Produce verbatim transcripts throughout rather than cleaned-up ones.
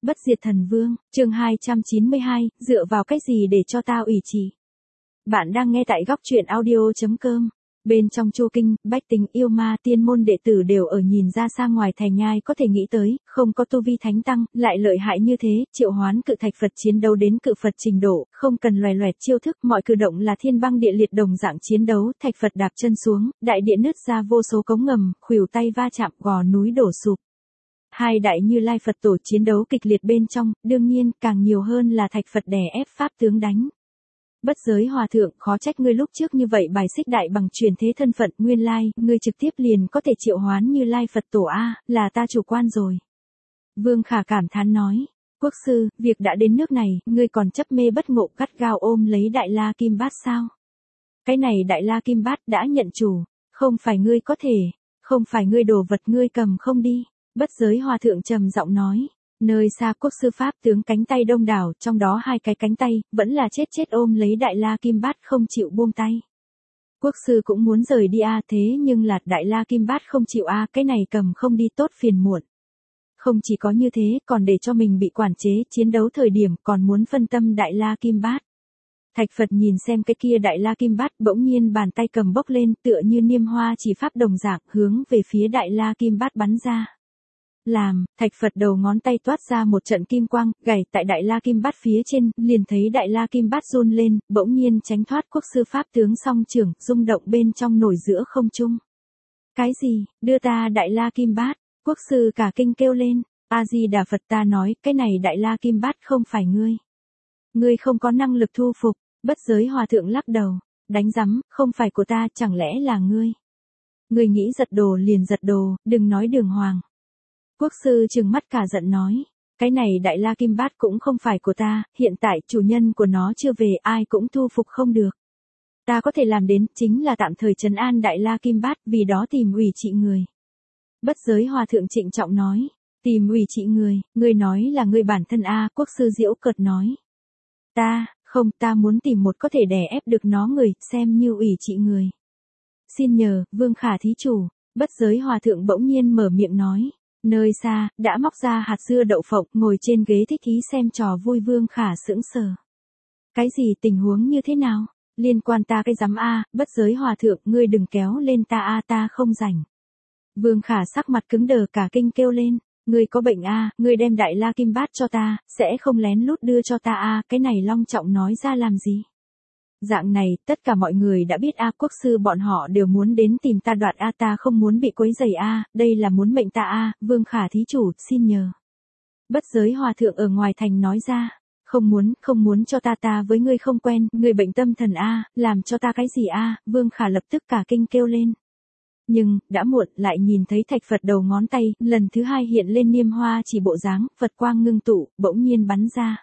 Bất diệt thần vương, chương hai trăm chín mươi hai, dựa vào cái gì để cho ta ủy trì. Bạn đang nghe tại góc truyện audio.com. Bên trong Chu Kinh, bách tính yêu ma tiên môn đệ tử đều ở nhìn ra xa ngoài thành nhai có thể nghĩ tới, không có tu vi thánh tăng, lại lợi hại như thế, triệu hoán cự thạch Phật chiến đấu đến cự Phật trình độ, không cần loè loẹt chiêu thức, mọi cử động là thiên băng địa liệt đồng dạng chiến đấu, thạch Phật đạp chân xuống, đại địa nứt ra vô số cống ngầm, khuỷu tay va chạm, gò núi đổ sụp. Hai đại Như Lai Phật tổ chiến đấu kịch liệt bên trong, đương nhiên, càng nhiều hơn là thạch Phật đè ép pháp tướng đánh. Bất giới hòa thượng, khó trách ngươi lúc trước như vậy bài xích đại bằng truyền thế thân phận, nguyên lai, ngươi trực tiếp liền có thể triệu hoán Như Lai Phật tổ a, là ta chủ quan rồi. Vương Khả cảm thán nói, quốc sư, việc đã đến nước này, ngươi còn chấp mê bất ngộ gắt gao ôm lấy Đại La Kim Bát sao? Cái này Đại La Kim Bát đã nhận chủ, không phải ngươi có thể, không phải ngươi đồ vật ngươi cầm không đi. Bất giới hòa thượng trầm giọng nói, nơi xa quốc sư pháp tướng cánh tay đông đảo, trong đó hai cái cánh tay, vẫn là chết chết ôm lấy Đại La Kim Bát không chịu buông tay. Quốc sư cũng muốn rời đi a, thế nhưng là Đại La Kim Bát không chịu a, cái này cầm không đi tốt phiền muộn. Không chỉ có như thế, còn để cho mình bị quản chế, chiến đấu thời điểm còn muốn phân tâm Đại La Kim Bát. Thạch Phật nhìn xem cái kia Đại La Kim Bát, bỗng nhiên bàn tay cầm bốc lên, tựa như niêm hoa chỉ pháp đồng dạng, hướng về phía Đại La Kim Bát bắn ra. Làm, thạch Phật đầu ngón tay toát ra một trận kim quang, gảy tại Đại La Kim Bát phía trên, liền thấy Đại La Kim Bát run lên, bỗng nhiên tránh thoát quốc sư pháp tướng song trưởng, rung động bên trong nổi giữa không trung. Cái gì, đưa ta Đại La Kim Bát, quốc sư cả kinh kêu lên, A-di-đà Phật, ta nói, cái này Đại La Kim Bát không phải ngươi. Ngươi không có năng lực thu phục. Bất giới hòa thượng lắc đầu, đánh rắm, không phải của ta, chẳng lẽ là ngươi. Ngươi nghĩ giật đồ liền giật đồ, đừng nói đường hoàng. Quốc sư trừng mắt cả giận nói, cái này Đại La Kim Bát cũng không phải của ta, hiện tại chủ nhân của nó chưa về, ai cũng thu phục không được. Ta có thể làm đến, chính là tạm thời trấn an Đại La Kim Bát, vì đó tìm ủy trị người. Bất giới hòa thượng trịnh trọng nói, tìm ủy trị người, ngươi nói là ngươi bản thân a, quốc sư giễu cợt nói. Ta, không, ta muốn tìm một có thể đè ép được nó người, xem như ủy trị người. Xin nhờ, Vương Khả thí chủ, bất giới hòa thượng bỗng nhiên mở miệng nói. Nơi xa, đã móc ra hạt dưa đậu phộng, ngồi trên ghế thích ý xem trò vui Vương Khả sững sờ. Cái gì, tình huống như thế nào? Liên quan ta cái rắm a, bất giới hòa thượng, ngươi đừng kéo lên ta a, ta không rảnh. Vương Khả sắc mặt cứng đờ cả kinh kêu lên, ngươi có bệnh a, ngươi đem Đại La Kim Bát cho ta, sẽ không lén lút đưa cho ta a, cái này long trọng nói ra làm gì? Dạng này, tất cả mọi người đã biết a, quốc sư bọn họ đều muốn đến tìm ta đoạt a, ta không muốn bị quấy rầy a, đây là muốn mệnh ta a, Vương Khả thí chủ, xin nhờ. Bất giới hòa thượng ở ngoài thành nói ra, không muốn, không muốn cho ta, ta với ngươi không quen, ngươi bệnh tâm thần a, làm cho ta cái gì a, Vương Khả lập tức cả kinh kêu lên. Nhưng, đã muộn, lại nhìn thấy thạch Phật đầu ngón tay, lần thứ hai hiện lên niêm hoa chỉ bộ dáng, Phật quang ngưng tụ, bỗng nhiên bắn ra.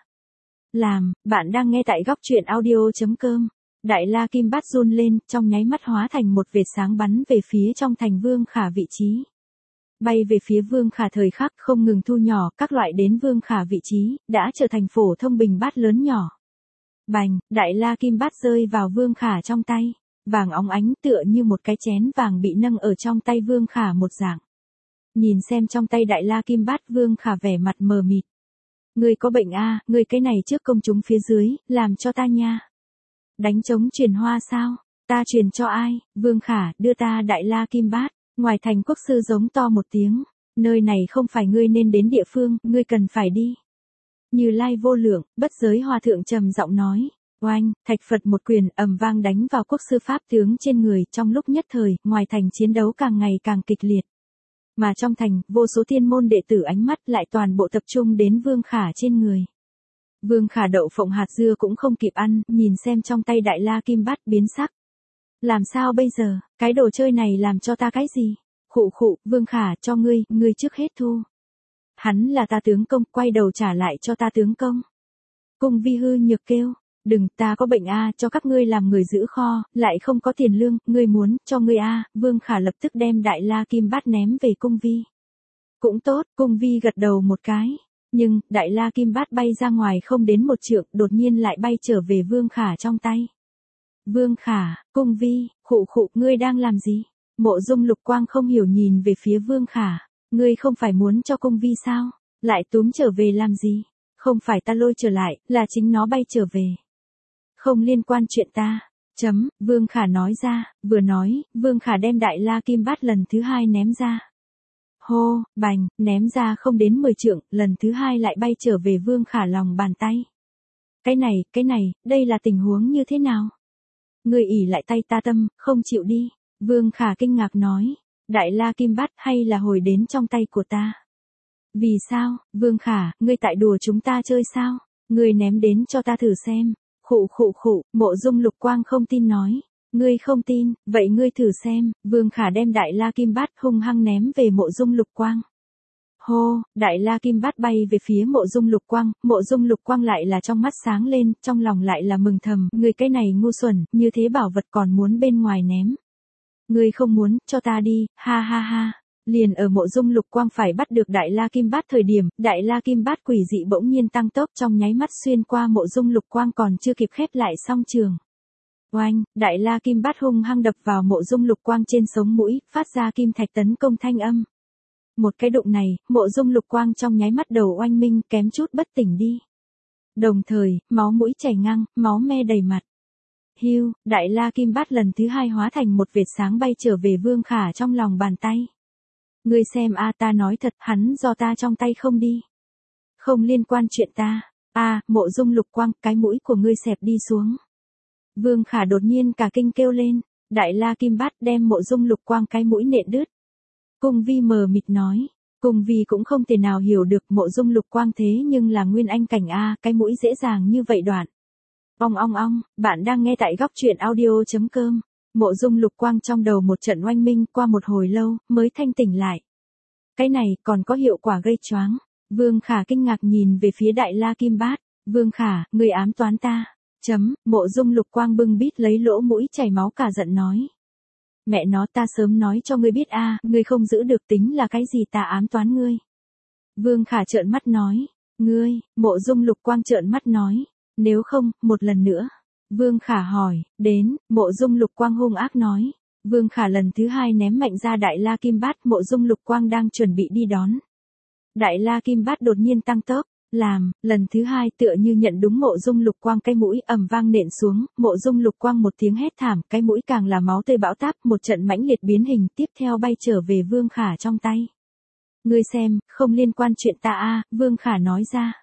Làm, bạn đang nghe tại góc truyện audio.com. Đại La Kim Bát run lên, trong nháy mắt hóa thành một vệt sáng bắn về phía trong thành Vương Khả vị trí. Bay về phía Vương Khả thời khắc không ngừng thu nhỏ, các loại đến Vương Khả vị trí, đã trở thành phổ thông bình bát lớn nhỏ. Bành, Đại La Kim Bát rơi vào Vương Khả trong tay. Vàng óng ánh tựa như một cái chén vàng bị nâng ở trong tay Vương Khả một dạng. Nhìn xem trong tay Đại La Kim Bát, Vương Khả vẻ mặt mờ mịt. Ngươi có bệnh a, ngươi cái này trước công chúng phía dưới, làm cho ta nha. Đánh trống truyền hoa sao? Ta truyền cho ai? Vương Khả, đưa ta Đại La Kim Bát. Ngoài thành quốc sư giống to một tiếng, nơi này không phải ngươi nên đến địa phương, ngươi cần phải đi. Như Lai vô lượng, bất giới hòa thượng trầm giọng nói. Oanh, thạch Phật một quyền ầm vang đánh vào quốc sư pháp tướng trên người, trong lúc nhất thời, ngoài thành chiến đấu càng ngày càng kịch liệt. Mà trong thành, vô số thiên môn đệ tử ánh mắt lại toàn bộ tập trung đến Vương Khả trên người. Vương Khả đậu phộng hạt dưa cũng không kịp ăn, nhìn xem trong tay Đại La Kim Bát biến sắc. Làm sao bây giờ, cái đồ chơi này làm cho ta cái gì? Khụ khụ, Vương Khả, cho ngươi, ngươi trước hết thu. Hắn là ta tướng công, quay đầu trả lại cho ta tướng công. Cung Vi hư nhược kêu. Đừng, ta có bệnh a, cho các ngươi làm người giữ kho, lại không có tiền lương, ngươi muốn, cho ngươi a, Vương Khả lập tức đem Đại La Kim Bát ném về Cung Vi. Cũng tốt, Cung Vi gật đầu một cái, nhưng, Đại La Kim Bát bay ra ngoài không đến một trượng, đột nhiên lại bay trở về Vương Khả trong tay. Vương Khả, Cung Vi, khụ khụ, ngươi đang làm gì? Mộ Dung Lục Quang không hiểu nhìn về phía Vương Khả, ngươi không phải muốn cho Cung Vi sao? Lại túm trở về làm gì? Không phải ta lôi trở lại, là chính nó bay trở về. Không liên quan chuyện ta. Chấm, Vương Khả nói ra, vừa nói, Vương Khả đem Đại La Kim Bát lần thứ hai ném ra. Hô, bành, ném ra không đến mười trượng, lần thứ hai lại bay trở về Vương Khả lòng bàn tay. Cái này, cái này, đây là tình huống như thế nào? Ngươi ỉ lại tay ta tâm, không chịu đi. Vương Khả kinh ngạc nói, Đại La Kim Bát hay là hồi đến trong tay của ta? Vì sao, Vương Khả, ngươi tại đùa chúng ta chơi sao? Ngươi ném đến cho ta thử xem. Khụ khụ khụ, Mộ Dung Lục Quang không tin nói. Ngươi không tin, vậy ngươi thử xem. Vương Khả đem Đại La Kim Bát hung hăng ném về Mộ Dung Lục Quang. Hô, Đại La Kim Bát bay về phía Mộ Dung Lục Quang, Mộ Dung Lục Quang lại là trong mắt sáng lên, trong lòng lại là mừng thầm, ngươi cái này ngu xuẩn, như thế bảo vật còn muốn bên ngoài ném. Ngươi không muốn, cho ta đi, ha ha ha. Liền ở Mộ Dung Lục Quang phải bắt được Đại La Kim Bát thời điểm, Đại La Kim Bát quỷ dị bỗng nhiên tăng tốc trong nháy mắt xuyên qua Mộ Dung Lục Quang còn chưa kịp khép lại song trường. Oanh, Đại La Kim Bát hung hăng đập vào Mộ Dung Lục Quang trên sống mũi, phát ra kim thạch tấn công thanh âm. Một cái đụng này, Mộ Dung Lục Quang trong nháy mắt đầu oanh minh kém chút bất tỉnh đi. Đồng thời, máu mũi chảy ngang, máu me đầy mặt. Hiu, Đại La Kim Bát lần thứ hai hóa thành một vệt sáng bay trở về Vương Khả trong lòng bàn tay. Ngươi xem a, ta nói thật, hắn do ta trong tay không đi. Không liên quan chuyện ta. A, Mộ Dung Lục Quang, cái mũi của ngươi xẹp đi xuống. Vương Khả đột nhiên cả kinh kêu lên, Đại La Kim Bát đem Mộ Dung Lục Quang cái mũi nện đứt. Cung Vi mờ mịt nói, Cung Vi cũng không thể nào hiểu được Mộ Dung Lục Quang thế nhưng là nguyên anh cảnh a, cái mũi dễ dàng như vậy đoạn. Ong ong ong, bạn đang nghe tại góc truyện audio chấm com. Mộ Dung Lục Quang trong đầu một trận oanh minh qua một hồi lâu, mới thanh tỉnh lại. Cái này còn có hiệu quả gây choáng. Vương Khả kinh ngạc nhìn về phía Đại La Kim Bát. Vương Khả, ngươi ám toán ta. Chấm, Mộ Dung Lục Quang bưng bít lấy lỗ mũi chảy máu cả giận nói. Mẹ nó, ta sớm nói cho ngươi biết a, ngươi không giữ được tính là cái gì ta ám toán ngươi. Vương Khả trợn mắt nói. Ngươi, Mộ Dung Lục Quang trợn mắt nói. Nếu không, một lần nữa. Vương Khả hỏi, đến, Mộ Dung Lục Quang hung ác nói. Vương Khả lần thứ hai ném mạnh ra Đại La Kim Bát, Mộ Dung Lục Quang đang chuẩn bị đi đón. Đại La Kim Bát đột nhiên tăng tốc, làm, lần thứ hai tựa như nhận đúng Mộ Dung Lục Quang cái mũi ầm vang nện xuống, Mộ Dung Lục Quang một tiếng hét thảm, cái mũi càng là máu tươi bão táp, một trận mãnh liệt biến hình, tiếp theo bay trở về Vương Khả trong tay. Ngươi xem, không liên quan chuyện ta a, Vương Khả nói ra.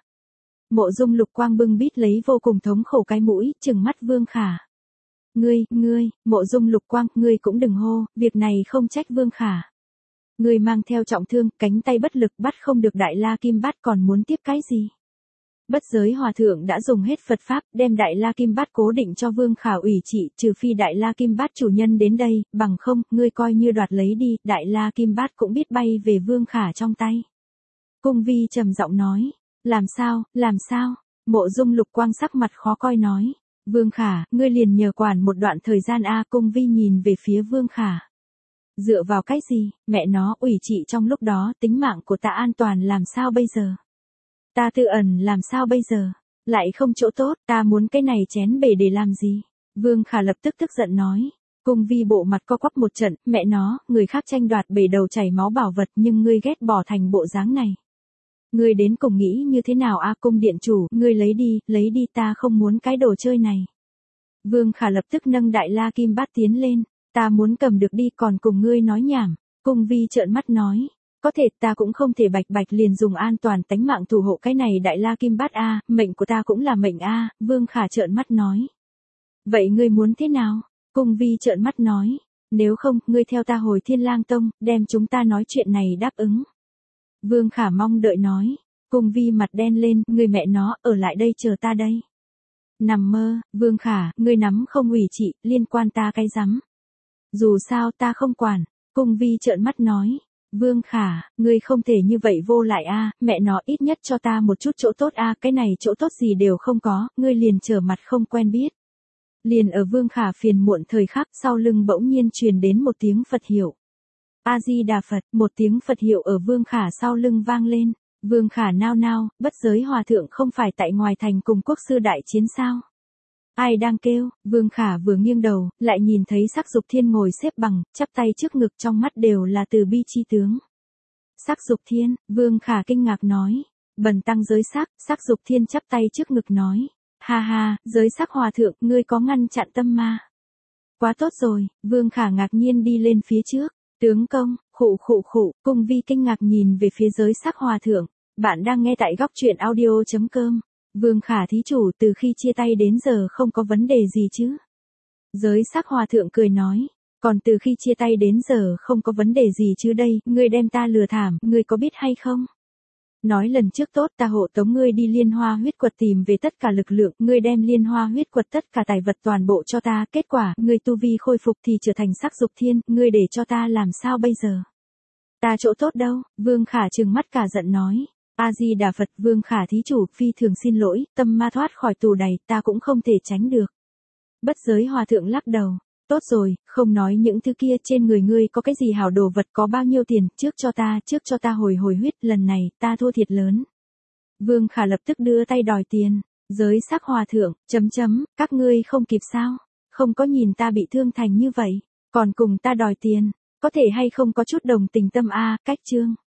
Mộ Dung Lục Quang bưng bít lấy vô cùng thống khổ cái mũi, trừng mắt Vương Khả. Ngươi, ngươi, Mộ Dung Lục Quang, ngươi cũng đừng hô, việc này không trách Vương Khả. Ngươi mang theo trọng thương, cánh tay bất lực bắt không được Đại La Kim Bát còn muốn tiếp cái gì? Bất giới hòa thượng đã dùng hết Phật Pháp, đem Đại La Kim Bát cố định cho Vương Khả ủy trị, trừ phi Đại La Kim Bát chủ nhân đến đây, bằng không, ngươi coi như đoạt lấy đi, Đại La Kim Bát cũng biết bay về Vương Khả trong tay. Cung Vi trầm giọng nói, làm sao, làm sao? Mộ Dung Lục Quang sắc mặt khó coi nói. Vương Khả, ngươi liền nhờ quản một đoạn thời gian a. Cung Vi nhìn về phía Vương Khả. Dựa vào cái gì, mẹ nó, ủy trị trong lúc đó, tính mạng của ta an toàn làm sao bây giờ? Ta tự ẩn làm sao bây giờ? Lại không chỗ tốt, ta muốn cái này chén bể để làm gì? Vương Khả lập tức tức giận nói. Cung Vi bộ mặt co quắp một trận, mẹ nó, người khác tranh đoạt bể đầu chảy máu bảo vật nhưng ngươi ghét bỏ thành bộ dáng này. Ngươi đến cùng nghĩ như thế nào a, cung điện chủ, ngươi lấy đi, lấy đi, ta không muốn cái đồ chơi này. Vương Khả lập tức nâng Đại La Kim Bát tiến lên, ta muốn cầm được đi còn cùng ngươi nói nhảm. Cung Vi trợn mắt nói, có thể ta cũng không thể bạch bạch liền dùng an toàn tánh mạng thủ hộ cái này Đại La Kim Bát a, mệnh của ta cũng là mệnh a. Vương Khả trợn mắt nói. Vậy ngươi muốn thế nào? Cung Vi trợn mắt nói, nếu không, ngươi theo ta hồi Thiên Lang Tông, đem chúng ta nói chuyện này đáp ứng. Vương Khả mong đợi nói. Cung Vi mặt đen lên, ngươi mẹ nó, ở lại đây chờ ta đây. Nằm mơ, Vương Khả, ngươi nắm không ủy trị, liên quan ta cái rắm. Dù sao ta không quản. Cung Vi trợn mắt nói. Vương Khả, ngươi không thể như vậy vô lại a, mẹ nó ít nhất cho ta một chút chỗ tốt a, cái này chỗ tốt gì đều không có, ngươi liền trở mặt không quen biết. Liền ở Vương Khả phiền muộn thời khắc, sau lưng bỗng nhiên truyền đến một tiếng Phật hiệu. A-di-đà Phật, một tiếng Phật hiệu ở Vương Khả sau lưng vang lên. Vương Khả nao nao, bất giới hòa thượng không phải tại ngoài thành cùng quốc sư đại chiến sao? Ai đang kêu? Vương Khả vừa nghiêng đầu, lại nhìn thấy Sắc Dục Thiên ngồi xếp bằng, chắp tay trước ngực, trong mắt đều là từ bi chi tướng. Sắc Dục Thiên, Vương Khả kinh ngạc nói. Bần tăng giới sắc, Sắc Dục Thiên chắp tay trước ngực nói. Ha ha, giới sắc hòa thượng, ngươi có ngăn chặn tâm ma. Quá tốt rồi, Vương Khả ngạc nhiên đi lên phía trước. Tướng công, khụ khụ khụ, cung vi kinh ngạc nhìn về phía giới sắc hòa thượng. Bạn đang nghe tại góc truyện audio.com. Vương Khả thí chủ từ khi chia tay đến giờ không có vấn đề gì chứ? Giới sắc hòa thượng cười nói. Còn từ khi chia tay đến giờ không có vấn đề gì chứ đây, ngươi đem ta lừa thảm, ngươi có biết hay không? Nói lần trước tốt ta hộ tống ngươi đi liên hoa huyết quật tìm về tất cả lực lượng, ngươi đem liên hoa huyết quật tất cả tài vật toàn bộ cho ta, kết quả, ngươi tu vi khôi phục thì trở thành Sắc Dục Thiên, ngươi để cho ta làm sao bây giờ? Ta chỗ tốt đâu, Vương Khả trừng mắt cả giận nói. A-di-đà Phật, Vương Khả thí chủ, phi thường xin lỗi, tâm ma thoát khỏi tù đầy, ta cũng không thể tránh được. Bất giới hòa thượng lắc đầu. Tốt rồi, không nói những thứ kia, trên người ngươi có cái gì hảo đồ vật, có bao nhiêu tiền, trước cho ta, trước cho ta hồi hồi huyết, lần này, ta thua thiệt lớn. Vương Khả lập tức đưa tay đòi tiền. Giới sắc hòa thượng, chấm chấm, các ngươi không kịp sao? Không có nhìn ta bị thương thành như vậy, còn cùng ta đòi tiền, có thể hay không có chút đồng tình tâm a, cách chương.